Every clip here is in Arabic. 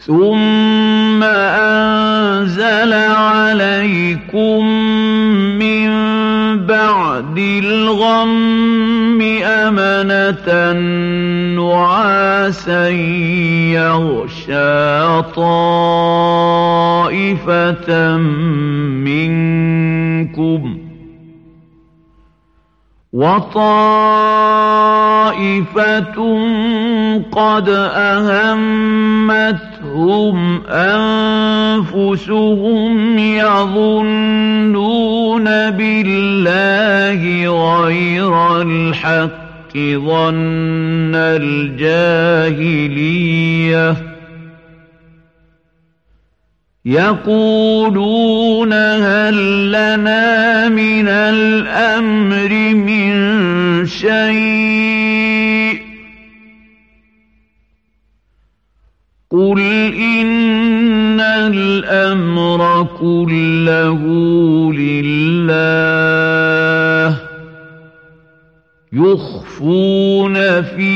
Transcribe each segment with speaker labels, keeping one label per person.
Speaker 1: ثم أنزل عليكم من بعد الغم أمنة نعاسا يغشى طائفة منكم وطائفة قد أهمتهم أنفسهم يظنون بالله غير الحق ظن الجاهلية يقولون هل لنا من الأمر من شيء قل إن الأمر كله لله يخفون في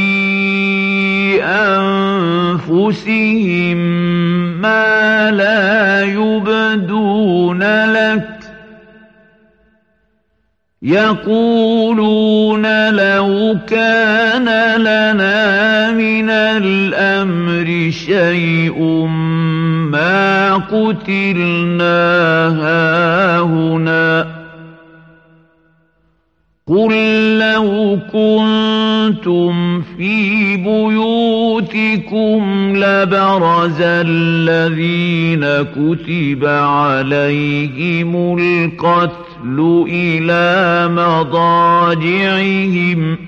Speaker 1: أنفسهم ما لا يبدون لك يقولون لو كان لنا من الأمر شيء ما قتلنا هاهنا قل لو كنتم في بيوتكم لبرز الذين كتب عليهم القتل إلى مضاجعهم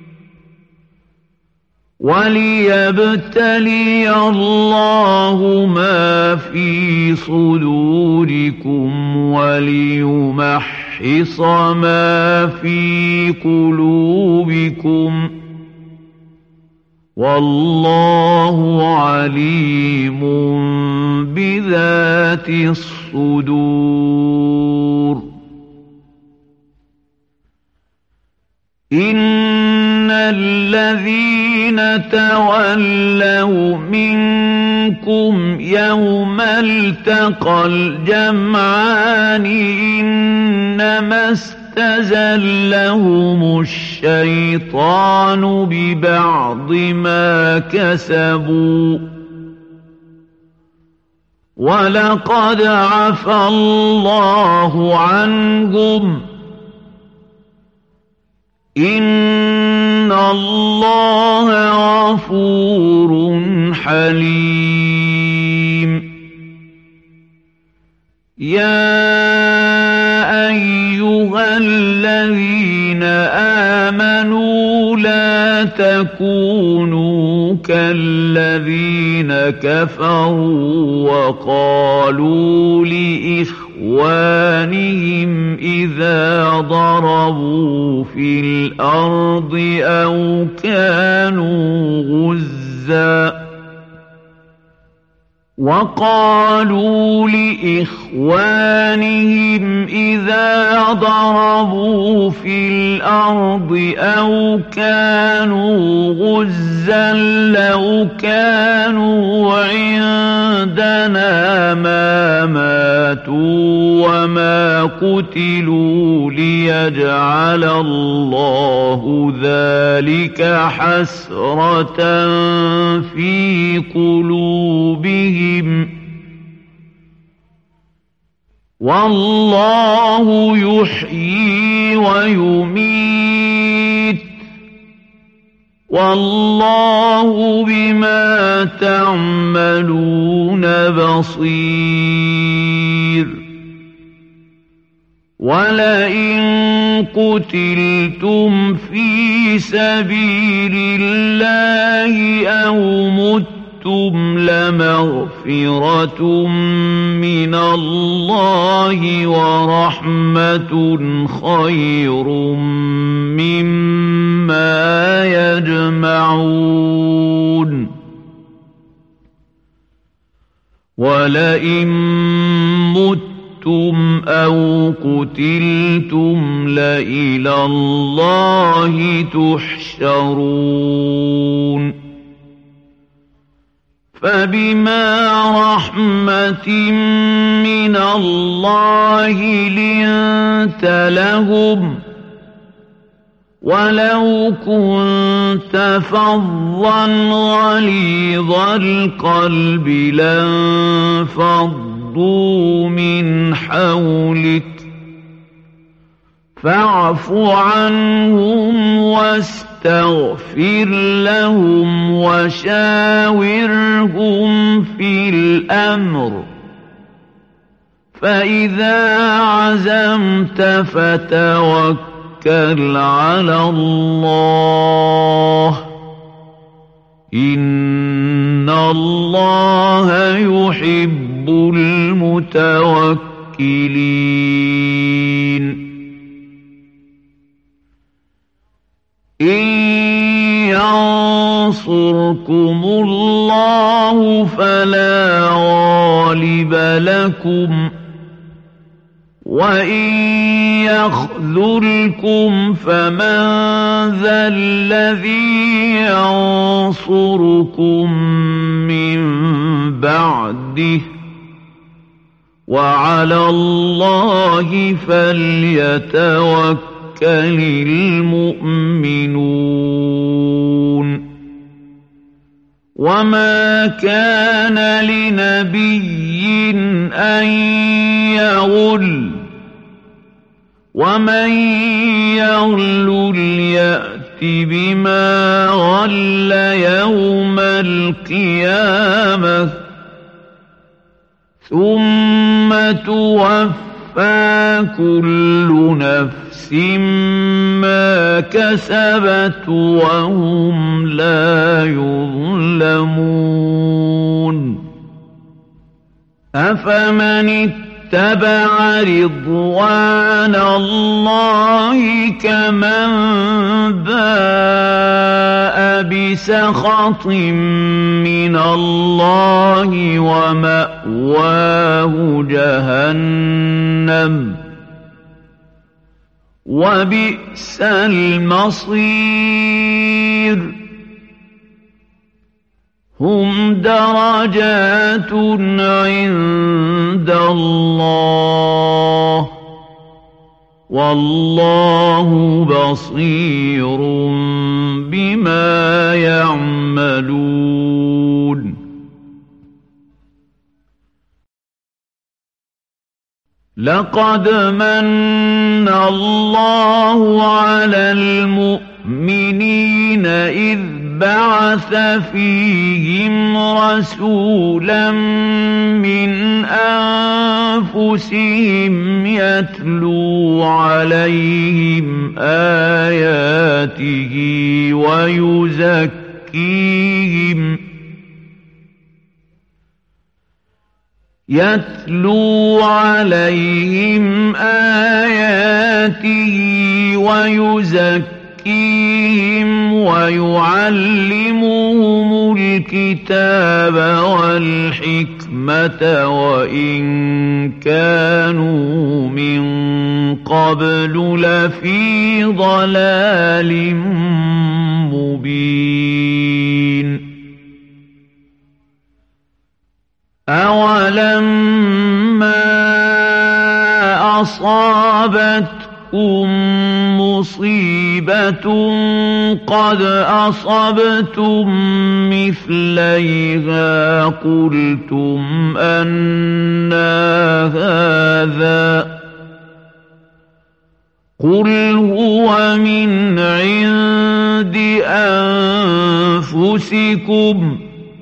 Speaker 1: وليبتلي الله ما في صدوركم وليمحص ما في قلوبكم والله عليم بذات الصدور إن الذين تولوا منكم يوم التقى الجمعان إنما استزلهم الشيطان ببعض ما كسبوا ولقد عفا الله عنهم إن الله غفور حليم يا أيها الذين آمنوا لا تكونوا كالذين كفروا وقالوا لإخوانهم إذا ضربوا في الأرض أو كانوا غزاً وقالوا لإخوانهم إذا ضربوا في الأرض أو كانوا غزا لو كانوا عندنا ما ماتوا وما قتلوا ليجعل الله ذلك حسرة في قلوبهم والله يحيي ويميت والله بما تعملون بصير ولئن قتلتم في سبيل الله أو متم لمغفرة من الله ورحمة خير مما يجمعون ولئن متم أو قتلتم لإلى الله تحشرون فبما رحمة من الله لنت لهم ولو كنت فظا غليظ القلب لانفضوا من حولك فاعف عنهم واستغفر لهم وشاورهم في الأمر فإذا عزمت فتوكل على الله إن الله يحب المتوكلين إن ينصركم الله فلا غالب لكم وإن يخذلكم فمن ذا الذي ينصركم من بعده وعلى الله فليتوكل المؤمنون وما كان لنبي أن يغل ومن يغل يأت بما غل يوم القيامة ثم توفى كل نفس ما كسبت وهم لا يظلمون أفمن اتبع رضوان الله كمن باء بسخط من الله ومأواه جهنم وبئس المصير هم درجات عند الله والله بصير بما يعملون لقد من الله على المؤمنين إذ بعث فيهم رسولا من أنفسهم يتلو عليهم آياته ويزكيهم ويعلمهم الكتاب والحكمة وإن كانوا من قبل لفي ضلال مبين أولما أصابتكم مصيبة قد أصبتم مثليها قلتم أنى هذا قل هو من عند أنفسكم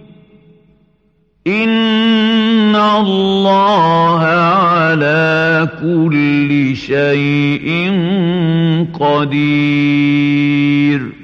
Speaker 1: إن الله على كل شيء قدير